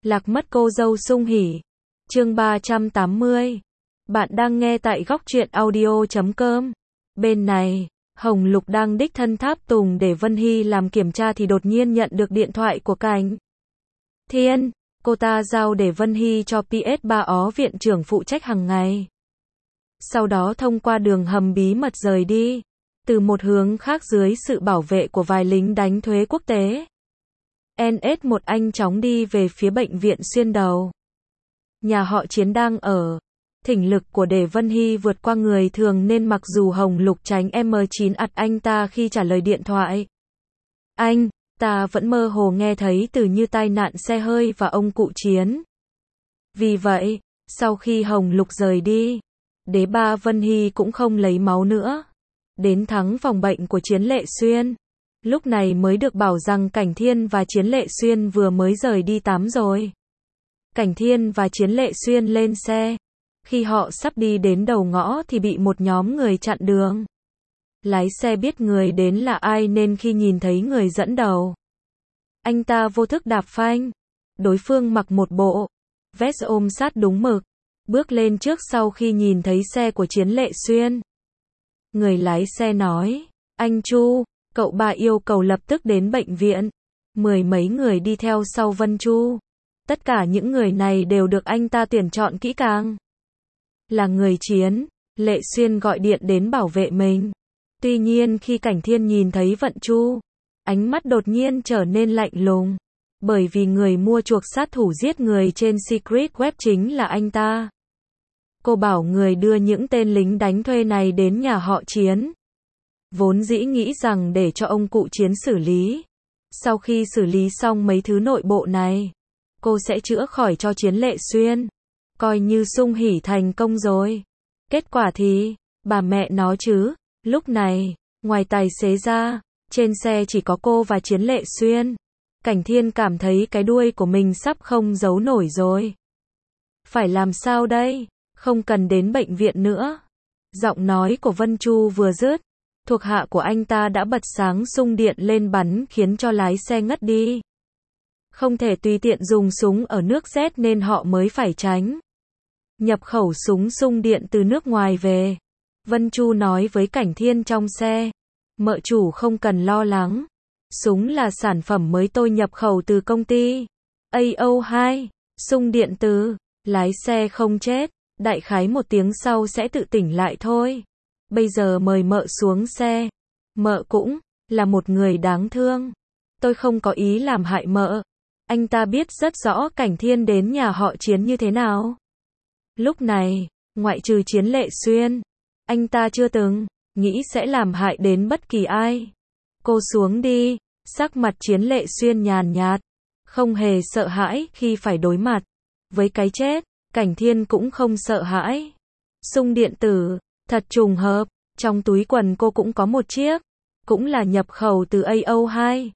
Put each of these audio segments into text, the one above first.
Lạc mất cô dâu Sung Hỉ. Chương 380. Bạn đang nghe tại góc truyện audio.com. Bên này, Hồng Lục đang đích thân tháp tùng để Vân Hy làm kiểm tra thì đột nhiên nhận được điện thoại của Cảnh Thiên. Cô ta giao để Vân Hy cho PS3 ó viện trưởng phụ trách hàng ngày. Sau đó thông qua đường hầm bí mật rời đi. Từ một hướng khác dưới sự bảo vệ của vài lính đánh thuế quốc tế. NS1 anh chóng đi về phía bệnh viện xuyên đầu. Nhà họ Chiến đang ở. Thỉnh lực của Đề Vân Hy vượt qua người thường nên mặc dù Hồng Lục tránh M9 ặt anh ta khi trả lời điện thoại. Anh ta vẫn mơ hồ nghe thấy từ như tai nạn xe hơi và ông cụ Chiến. Vì vậy, sau khi Hồng Lục rời đi, Đế Ba Vân Hy cũng không lấy máu nữa. Đến thắng phòng bệnh của Chiến Lệ Xuyên. Lúc này mới được bảo rằng Cảnh Thiên và Chiến Lệ Xuyên vừa mới rời đi tắm rồi. Cảnh Thiên và Chiến Lệ Xuyên lên xe. Khi họ sắp đi đến đầu ngõ thì bị một nhóm người chặn đường. Lái xe biết người đến là ai nên khi nhìn thấy người dẫn đầu, anh ta vô thức đạp phanh. Đối phương mặc một bộ vest ôm sát đúng mực, bước lên trước sau khi nhìn thấy xe của Chiến Lệ Xuyên. Người lái xe nói, anh Chu, cậu ba yêu cầu lập tức đến bệnh viện. Mười mấy người đi theo sau Vân Chu. Tất cả những người này đều được anh ta tuyển chọn kỹ càng. Là người Chiến Lệ Xuyên gọi điện đến bảo vệ mình. Tuy nhiên khi Cảnh Thiên nhìn thấy Vận Chu, ánh mắt đột nhiên trở nên lạnh lùng. Bởi vì người mua chuộc sát thủ giết người trên Secret Web chính là anh ta. Cô bảo người đưa những tên lính đánh thuê này đến nhà họ Chiến. Vốn dĩ nghĩ rằng để cho ông cụ Chiến xử lý. Sau khi xử lý xong mấy thứ nội bộ này, cô sẽ chữa khỏi cho Chiến Lệ Xuyên. Coi như Sung Hỉ thành công rồi. Kết quả thì, bà mẹ nó chứ, lúc này, ngoài tài xế ra, trên xe chỉ có cô và Chiến Lệ Xuyên. Cảnh Thiên cảm thấy cái đuôi của mình sắp không giấu nổi rồi. Phải làm sao đây? Không cần đến bệnh viện nữa. Giọng nói của Vân Chu vừa dứt, thuộc hạ của anh ta đã bật sáng sung điện lên bắn khiến cho lái xe ngất đi. Không thể tùy tiện dùng súng ở nước Z nên họ mới phải tránh. Nhập khẩu súng sung điện từ nước ngoài về. Vân Chu nói với Cảnh Thiên trong xe. Mợ chủ không cần lo lắng. Súng là sản phẩm mới tôi nhập khẩu từ công ty AO2. Sung điện từ. Lái xe không chết. Đại khái một tiếng sau sẽ tự tỉnh lại thôi. Bây giờ mời mợ xuống xe. Mợ cũng là một người đáng thương. Tôi không có ý làm hại mợ. Anh ta biết rất rõ Cảnh Thiên đến nhà họ Chiến như thế nào. Lúc này, ngoại trừ Chiến Lệ Xuyên, anh ta chưa từng nghĩ sẽ làm hại đến bất kỳ ai. Cô xuống đi. Sắc mặt Chiến Lệ Xuyên nhàn nhạt, không hề sợ hãi khi phải đối mặt với cái chết. Cảnh Thiên cũng không sợ hãi. Sung điện tử, thật trùng hợp, trong túi quần cô cũng có một chiếc, cũng là nhập khẩu từ AO2.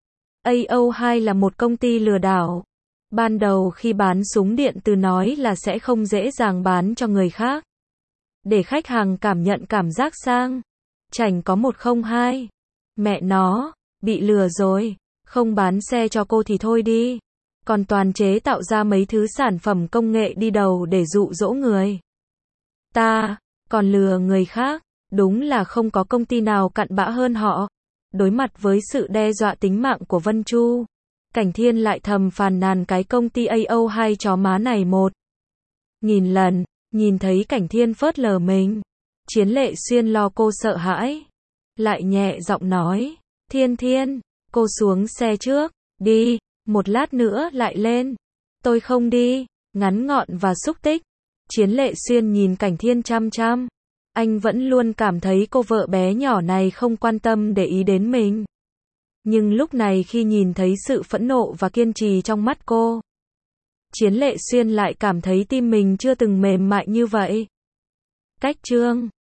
AO2 là một công ty lừa đảo. Ban đầu khi bán súng điện tử nói là sẽ không dễ dàng bán cho người khác, để khách hàng cảm nhận cảm giác sang chảnh có 102. Mẹ nó, bị lừa rồi, không bán xe cho cô thì thôi đi. Còn toàn chế tạo ra mấy thứ sản phẩm công nghệ đi đầu để dụ dỗ người ta, còn lừa người khác. Đúng là không có công ty nào cặn bã hơn họ. Đối mặt với sự đe dọa tính mạng của Vân Chu, Cảnh Thiên lại thầm phàn nàn cái công ty AO2 chó má này 1000 lần. Nhìn thấy Cảnh Thiên phớt lờ mình, Chiến Lệ Xuyên lo cô sợ hãi, lại nhẹ giọng nói, Thiên Thiên, cô xuống xe trước, đi, một lát nữa lại lên. Tôi không đi. Ngắn gọn và xúc tích. Chiến Lệ Xuyên nhìn Cảnh Thiên chăm chăm. Anh vẫn luôn cảm thấy cô vợ bé nhỏ này không quan tâm để ý đến mình. Nhưng lúc này khi nhìn thấy sự phẫn nộ và kiên trì trong mắt cô, Chiến Lệ Xuyên lại cảm thấy tim mình chưa từng mềm mại như vậy. Cách chương